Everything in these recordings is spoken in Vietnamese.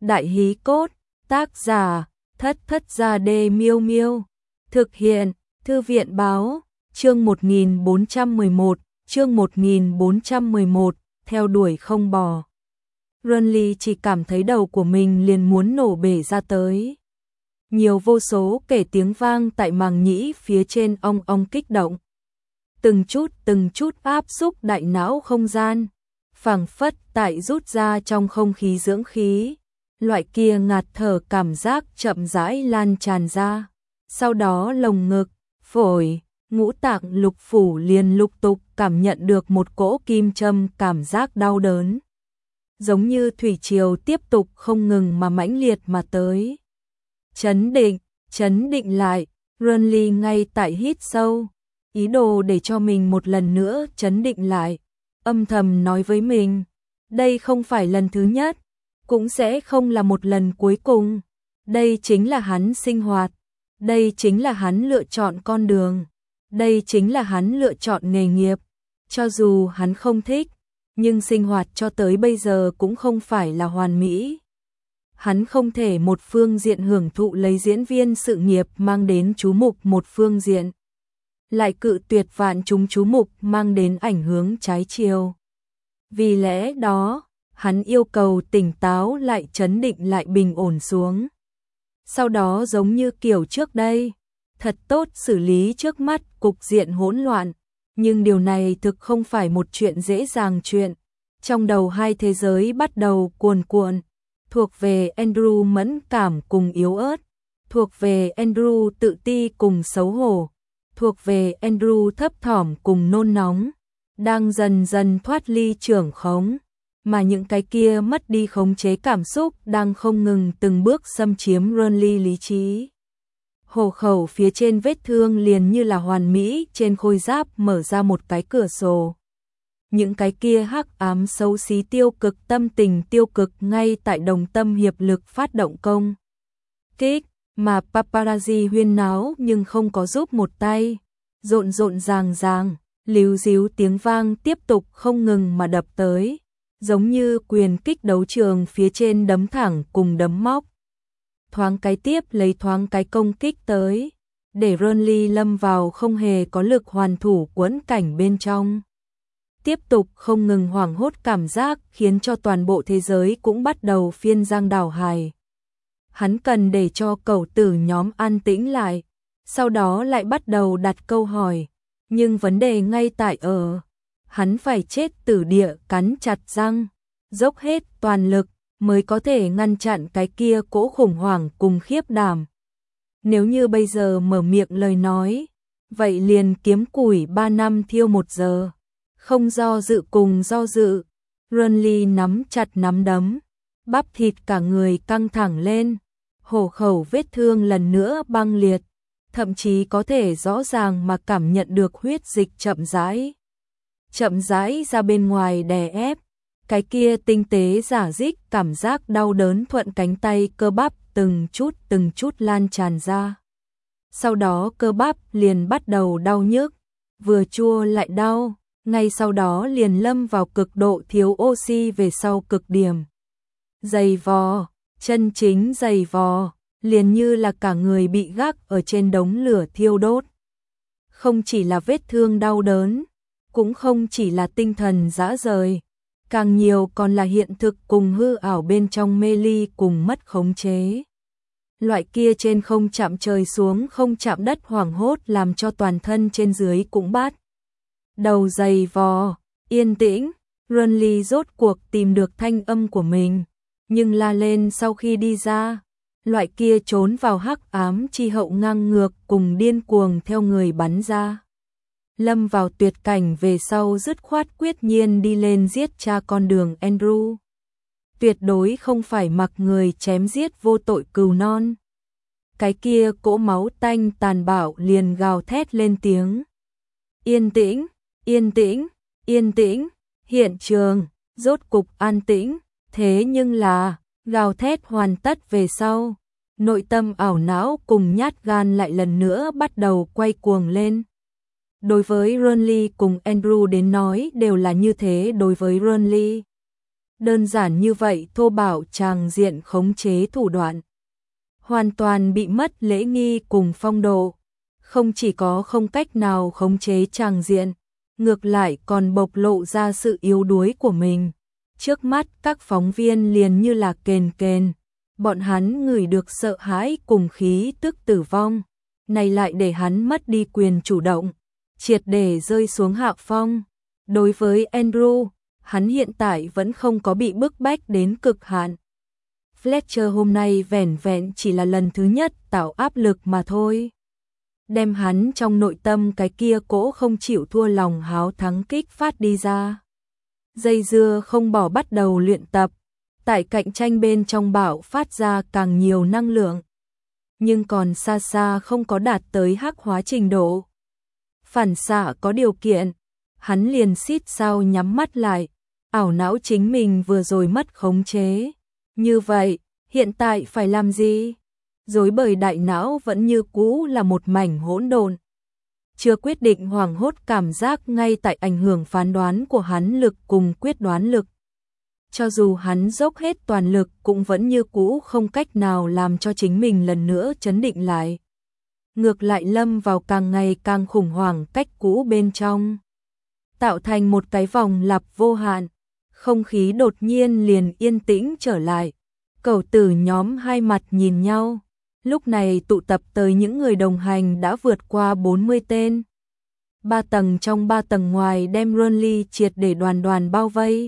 Đại hí cốt, tác giả, Thất Thất Gia Đê Miêu Miêu. Thực hiện, Thư viện báo, chương 1411, chương 1411, theo đuổi không bỏ. Renly chỉ cảm thấy đầu của mình liền muốn nổ bể ra tới. Nhiều vô số kể tiếng vang tại màng nhĩ phía trên ong ong kích động. Từng chút áp xúc đại não không gian, phảng phất tại rút ra trong không khí dưỡng khí. Loại kia ngạt thở cảm giác chậm rãi lan tràn ra. Sau đó lồng ngực, phổi, ngũ tạng lục phủ liền lục tục cảm nhận được một cỗ kim châm cảm giác đau đớn. Giống như thủy triều tiếp tục không ngừng mà mãnh liệt mà tới. Chấn định lại, Renly ngay tại hít sâu, ý đồ để cho mình một lần nữa chấn định lại, âm thầm nói với mình, đây không phải lần thứ nhất, cũng sẽ không là một lần cuối cùng. Đây chính là hắn sinh hoạt, đây chính là hắn lựa chọn con đường, đây chính là hắn lựa chọn nghề nghiệp. Cho dù hắn không thích, nhưng sinh hoạt cho tới bây giờ cũng không phải là hoàn mỹ. Hắn không thể một phương diện hưởng thụ lấy diễn viên sự nghiệp mang đến chú mục một phương diện, lại cự tuyệt vạn chúng chú mục mang đến ảnh hưởng trái chiều. Vì lẽ đó, hắn yêu cầu tỉnh táo lại, trấn định lại, bình ổn xuống. Sau đó giống như kiểu trước đây, thật tốt xử lý trước mắt cục diện hỗn loạn. Nhưng điều này thực không phải một chuyện dễ dàng chuyện. Trong đầu hai thế giới bắt đầu cuồn cuộn, thuộc về Andrew mẫn cảm cùng yếu ớt, thuộc về Andrew tự ti cùng xấu hổ, thuộc về Andrew thấp thỏm cùng nôn nóng, đang dần dần thoát ly trưởng khống, mà những cái kia mất đi khống chế cảm xúc đang không ngừng từng bước xâm chiếm Renly lý trí. Hổ khẩu phía trên vết thương liền như là hoàn mỹ trên khôi giáp mở ra một cái cửa sổ. Những cái kia hắc ám xấu xí tiêu cực tâm tình tiêu cực ngay tại đồng tâm hiệp lực phát động công kích, mà paparazzi huyên náo nhưng không có giúp một tay. Rộn ràng, líu díu tiếng vang tiếp tục không ngừng mà đập tới, giống như quyền kích đấu trường phía trên đấm thẳng cùng đấm móc. Thoáng cái tiếp lấy thoáng cái công kích tới, để Renly lâm vào không hề có lực hoàn thủ quẫn cảnh bên trong. Tiếp tục không ngừng hoảng hốt cảm giác khiến cho toàn bộ thế giới cũng bắt đầu phiên giang đảo hải. Hắn cần để cho cẩu tử nhóm an tĩnh lại, sau đó lại bắt đầu đặt câu hỏi, nhưng vấn đề ngay tại ở, hắn phải chết tử địa cắn chặt răng, dốc hết toàn lực mới có thể ngăn chặn cái kia cỗ khủng hoảng cùng khiếp đảm. Nếu như bây giờ mở miệng lời nói, vậy liền kiếm củi 3 năm thiêu 1 giờ. Không do dự cùng do dự, Renly nắm chặt nắm đấm, bắp thịt cả người căng thẳng lên, hổ khẩu vết thương lần nữa băng liệt, thậm chí có thể rõ ràng mà cảm nhận được huyết dịch chậm rãi ra bên ngoài đè ép. Cái kia tinh tế giả dích cảm giác đau đớn thuận cánh tay cơ bắp từng chút lan tràn ra. Sau đó cơ bắp liền bắt đầu đau nhức, vừa chua lại đau, ngay sau đó liền lâm vào cực độ thiếu oxy về sau cực điểm. Dày vò, chân chính dày vò, liền như là cả người bị gác ở trên đống lửa thiêu đốt. Không chỉ là vết thương đau đớn, cũng không chỉ là tinh thần rã rời, càng nhiều còn là hiện thực cùng hư ảo bên trong mê ly cùng mất khống chế. Loại kia trên không chạm trời xuống không chạm đất hoảng hốt làm cho toàn thân trên dưới cũng bắt đầu dày vò. Yên tĩnh, Renly rốt cuộc tìm được thanh âm của mình, nhưng la lên sau khi đi ra, loại kia trốn vào hắc ám chi hậu ngang ngược cùng điên cuồng theo người bắn ra. Lâm vào tuyệt cảnh về sau dứt khoát quyết nhiên đi lên giết cha con đường Andrew. Tuyệt đối không phải mặc người chém giết vô tội cừu non. Cái kia cỗ máu tanh tàn bạo liền gào thét lên tiếng. Yên tĩnh, yên tĩnh, yên tĩnh, hiện trường, rốt cục an tĩnh, thế nhưng là, gào thét hoàn tất về sau. Nội tâm ảo não cùng nhát gan lại lần nữa bắt đầu quay cuồng lên. Đối với Renly cùng Andrew đến nói đều là như thế đối với Renly. Đơn giản như vậy thô bạo tràng diện khống chế thủ đoạn. Hoàn toàn bị mất lễ nghi cùng phong độ. Không chỉ có không cách nào khống chế tràng diện, ngược lại còn bộc lộ ra sự yếu đuối của mình. Trước mắt các phóng viên liền như là kền kền, bọn hắn ngửi được sợ hãi cùng khí tức tử vong, này lại để hắn mất đi quyền chủ động, triệt để rơi xuống hạ phong. Đối với Andrew, hắn hiện tại vẫn không có bị bức bách đến cực hạn. Fletcher hôm nay vẻn vẹn chỉ là lần thứ nhất tạo áp lực mà thôi. Đem hắn trong nội tâm cái kia cỗ không chịu thua lòng háo thắng kích phát đi ra. Dây dưa không bỏ bắt đầu luyện tập, tại cạnh tranh bên trong bạo phát ra càng nhiều năng lượng. Nhưng còn xa xa không có đạt tới hắc hóa trình độ. Phản xạ có điều kiện, hắn liền xít sao nhắm mắt lại, ảo não chính mình vừa rồi mất khống chế. Như vậy, hiện tại phải làm gì? Rối bời đại não vẫn như cũ là một mảnh hỗn độn. Chưa quyết định hoảng hốt cảm giác ngay tại ảnh hưởng phán đoán của hắn lực cùng quyết đoán lực. Cho dù hắn dốc hết toàn lực cũng vẫn như cũ không cách nào làm cho chính mình lần nữa chấn định lại. Ngược lại lâm vào càng ngày càng khủng hoảng cách cũ bên trong. Tạo thành một cái vòng lặp vô hạn, không khí đột nhiên liền yên tĩnh trở lại. Cẩu tử nhóm hai mặt nhìn nhau. Lúc này tụ tập tới những người đồng hành đã vượt qua 40 tên. 3 tầng trong 3 tầng ngoài đem Ronly triệt để đoàn đoàn bao vây.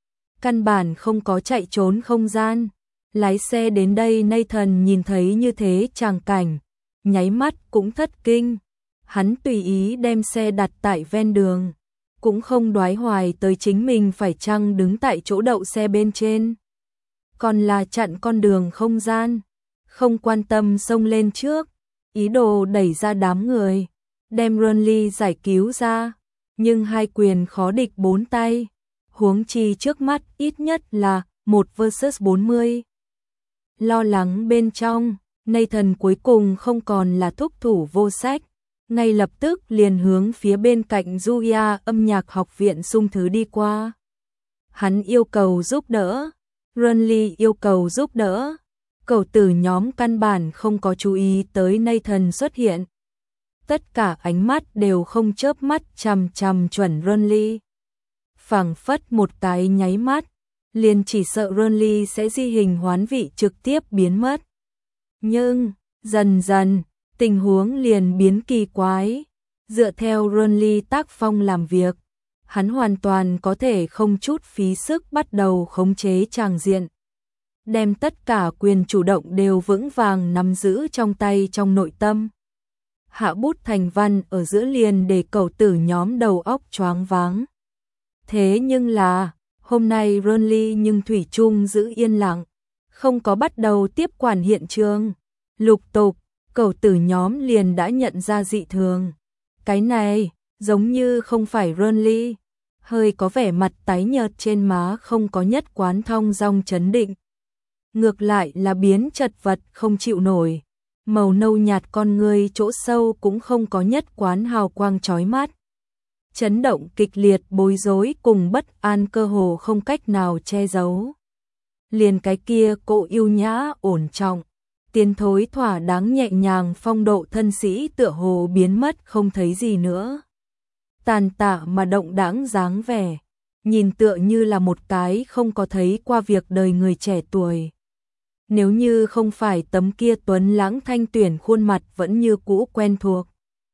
Căn bản không có chạy trốn không gian. Lái xe đến đây Nathan nhìn thấy như thế tràng cảnh, nháy mắt cũng thất kinh. Hắn tùy ý đem xe đặt tại ven đường, cũng không đoái hoài tới chính mình phải chăng đứng tại chỗ đậu xe bên trên. Còn là chặn con đường không gian, không quan tâm xông lên trước, ý đồ đẩy ra đám người, đem Ronly giải cứu ra, nhưng hai quyền khó địch bốn tay, huống chi trước mắt ít nhất là 1 versus 40. Lo lắng bên trong, Nathan cuối cùng không còn là thúc thủ vô sách, ngay lập tức liền hướng phía bên cạnh Julia âm nhạc học viện sung thứ đi qua. Hắn yêu cầu giúp đỡ, Ronly yêu cầu giúp đỡ. Cẩu tử nhóm căn bản không có chú ý tới Nathan xuất hiện. Tất cả ánh mắt đều không chớp mắt chằm chằm chuẩn Ronly. Phảng phất một cái nháy mắt, liền chỉ sợ Ronly sẽ di hình hoán vị trực tiếp biến mất. Nhưng, dần dần, tình huống liền biến kỳ quái. Dựa theo Ronly tác phong làm việc, hắn hoàn toàn có thể không chút phí sức bắt đầu khống chế tràng diện. Đem tất cả quyền chủ động đều vững vàng nắm giữ trong tay trong nội tâm. Hạ bút thành văn ở giữa liền để cẩu tử nhóm đầu óc choáng váng. Thế nhưng là, hôm nay Ronly nhưng thủy chung giữ yên lặng, không có bắt đầu tiếp quản hiện trường. Lục tục, cẩu tử nhóm liền đã nhận ra dị thường. Cái này, giống như không phải Ronly, hơi có vẻ mặt tái nhợt trên má không có nhất quán thong dong chấn định. Ngược lại là biến chật vật không chịu nổi, màu nâu nhạt con người chỗ sâu cũng không có nhất quán hào quang chói mắt. Chấn động kịch liệt bối rối cùng bất an cơ hồ không cách nào che giấu. Liền cái kia cỗ yêu nhã ổn trọng, tiến thối thỏa đáng nhẹ nhàng phong độ thân sĩ tựa hồ biến mất không thấy gì nữa. Tàn tạ mà động đãng dáng vẻ, nhìn tựa như là một cái không có thấy qua việc đời người trẻ tuổi. Nếu như không phải tấm kia tuấn lãng thanh tuyển khuôn mặt vẫn như cũ quen thuộc.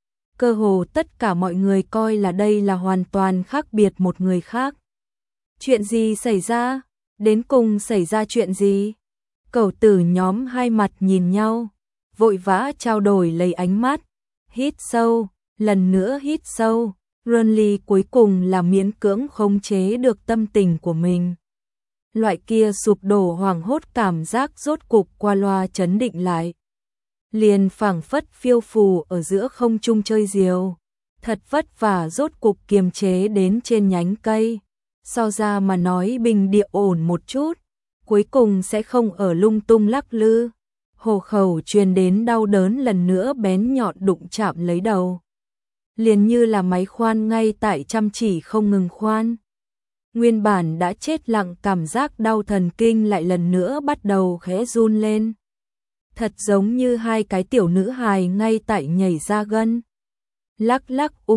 Cơ hồ tất cả mọi người coi là đây là hoàn toàn khác biệt một người khác. Chuyện gì xảy ra? Đến cùng xảy ra chuyện gì? Cẩu tử nhóm hai mặt nhìn nhau, vội vã trao đổi lấy ánh mắt. Hít sâu, lần nữa hít sâu. Ronly cuối cùng là miễn cưỡng khống chế được tâm tình của mình. Loại kia sụp đổ hoảng hốt cảm giác rốt cục qua loa chấn định lại. Liền phảng phất phiêu phù ở giữa không trung chơi diều. Thật vất vả rốt cục kiềm chế đến trên nhánh cây. So ra mà nói bình địa ổn một chút, cuối cùng sẽ không ở lung tung lắc lư. Hổ khẩu truyền đến đau đớn lần nữa bén nhọn đụng chạm lấy đầu. Liền như là máy khoan ngay tại chăm chỉ không ngừng khoan. Nguyên bản đã chết lặng cảm giác đau thần kinh lại lần nữa bắt đầu khẽ run lên. Thật giống như hai cái tiểu nữ hài ngay tại nhảy ra gân. Lắc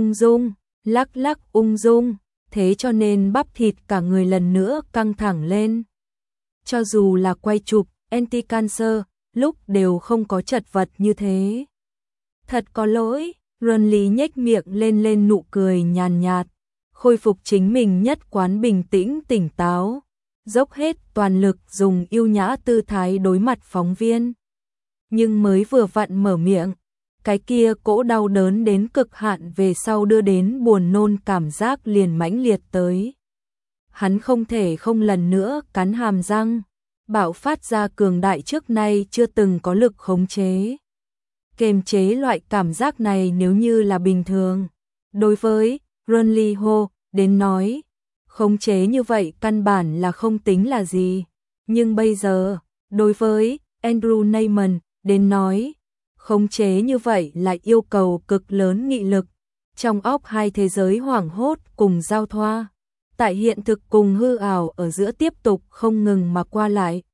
lắc ung dung, thế cho nên bắp thịt cả người lần nữa căng thẳng lên. Cho dù là quay chụp anti-cancer, lúc đều không có chật vật như thế. Thật có lỗi, Renly nhếch miệng lên nụ cười nhàn nhạt, khôi phục chính mình nhất quán bình tĩnh tỉnh táo, dốc hết toàn lực dùng yêu nhã tư thái đối mặt phóng viên. Nhưng mới vừa vặn mở miệng, cái kia cỗ đau đớn đến cực hạn về sau đưa đến buồn nôn cảm giác liền mãnh liệt tới. Hắn không thể không lần nữa cắn hàm răng, bạo phát ra cường đại trước nay chưa từng có lực khống chế. Kiềm chế loại cảm giác này nếu như là bình thường. Đối với Renly Ho đến nói, khống chế như vậy căn bản là không tính là gì. Nhưng bây giờ, đối với Andrew Neyman đến nói, khống chế như vậy lại yêu cầu cực lớn nghị lực. Trong óc hai thế giới hoảng hốt cùng giao thoa, tại hiện thực cùng hư ảo ở giữa tiếp tục không ngừng mà qua lại.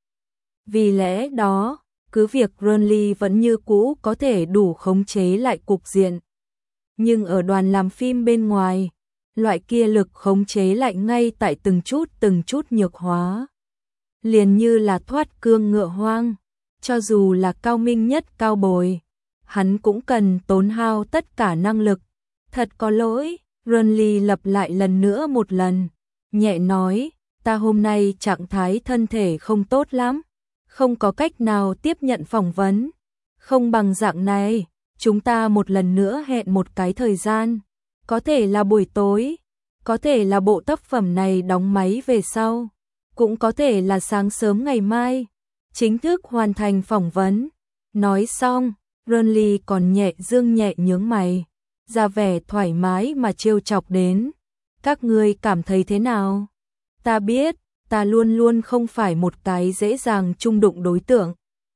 Vì lẽ đó, cứ việc Renly vẫn như cũ có thể đủ khống chế lại cục diện. Nhưng ở đoàn làm phim bên ngoài, loại kia lực khống chế lại ngay tại từng chút nhược hóa. Liền như là thoát cương ngựa hoang, cho dù là cao minh nhất cao bồi, hắn cũng cần tốn hao tất cả năng lực. Thật có lỗi, Renly lặp lại lần nữa một lần, nhẹ nói, ta hôm nay trạng thái thân thể không tốt lắm, không có cách nào tiếp nhận phỏng vấn. Không bằng dạng này, chúng ta một lần nữa hẹn một cái thời gian, có thể là buổi tối, có thể là bộ tác phẩm này đóng máy về sau, cũng có thể là sáng sớm ngày mai, chính thức hoàn thành phỏng vấn. Nói xong, Renly còn nhẹ nhướng mày, ra vẻ thoải mái mà trêu chọc đến. Các ngươi cảm thấy thế nào? Ta biết, ta luôn luôn không phải một cái dễ dàng chung đụng đối tượng.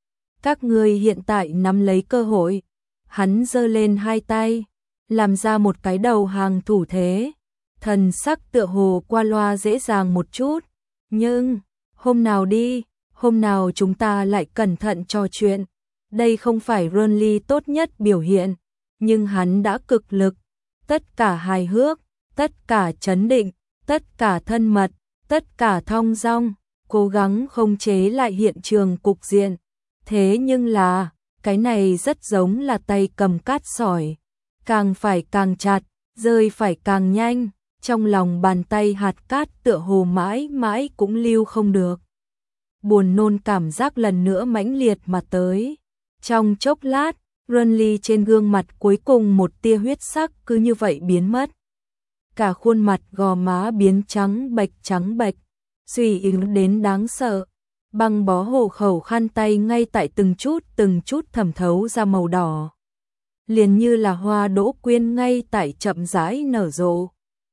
Các ngươi hiện tại nắm lấy cơ hội. Hắn giơ lên hai tay, làm ra một cái đầu hàng thủ thế. Thần sắc tựa hồ qua loa dễ dàng một chút. Nhưng, hôm nào đi, hôm nào chúng ta lại cẩn thận trò chuyện. Đây không phải Renly tốt nhất biểu hiện, nhưng hắn đã cực lực. Tất cả hài hước, tất cả trấn định, tất cả thân mật, tất cả thong dong, cố gắng khống chế lại hiện trường cục diện. Thế nhưng là, cái này rất giống là tay cầm cát sỏi, càng phải càng chặt, rơi phải càng nhanh, trong lòng bàn tay hạt cát tựa hồ mãi mãi cũng lưu không được. Buồn nôn cảm giác lần nữa mãnh liệt mà tới. Trong chốc lát, Renly trên gương mặt cuối cùng một tia huyết sắc cứ như vậy biến mất. Cả khuôn mặt gò má biến trắng bệch, suy yếu đến đáng sợ. Băng bó hộ khẩu khăn tay ngay tại từng chút thẩm thấu ra màu đỏ. Liền như là hoa đỗ quyên ngay tại chậm rãi nở rộ.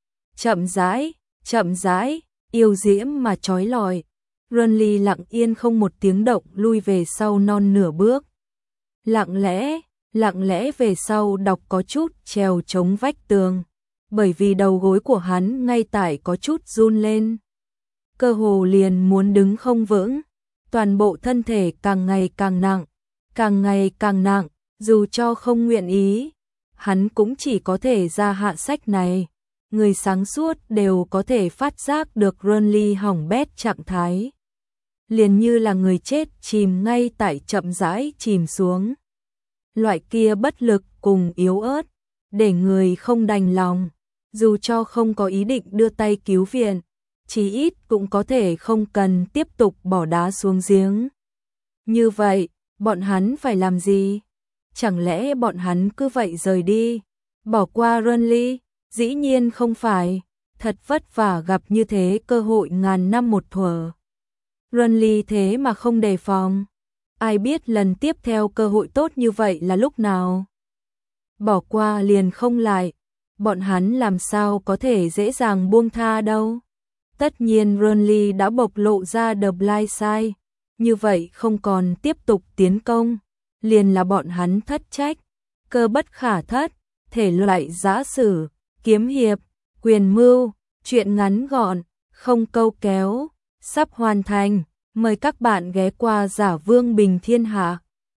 Chậm rãi, yêu diễm mà chói lọi. Renly lặng yên không một tiếng động lui về sau non nửa bước. Lặng lẽ về sau đọc có chút trèo chống vách tường, bởi vì đầu gối của hắn ngay tại có chút run lên. Cơ hồ liền muốn đứng không vững, toàn bộ thân thể càng ngày càng nặng, dù cho không nguyện ý, hắn cũng chỉ có thể ra hạ sách này. Người sáng suốt đều có thể phát giác được Renly hỏng bét trạng thái. Liền như là người chết chìm ngay tại chậm rãi chìm xuống. Loại kia bất lực cùng yếu ớt, để người không đành lòng, dù cho không có ý định đưa tay cứu viện, chí ít cũng có thể không cần tiếp tục bỏ đá xuống giếng. Như vậy, bọn hắn phải làm gì? Chẳng lẽ bọn hắn cứ vậy rời đi, bỏ qua Renly? Dĩ nhiên không phải, thật vất vả gặp như thế cơ hội ngàn năm một thuở. Renly thế mà không đề phòng, ai biết lần tiếp theo cơ hội tốt như vậy là lúc nào. Bỏ qua liền không lại, bọn hắn làm sao có thể dễ dàng buông tha đâu. Tất nhiên Renly đã bộc lộ ra The Blind Side, như vậy không còn tiếp tục tiến công, liền là bọn hắn thất trách, cơ bất khả thất, thể loại giã sử, kiếm hiệp, quyền mưu, chuyện ngắn gọn, không câu kéo, sắp hoàn thành. Mời các bạn ghé qua Giả Vương Bình Thiên Hạ.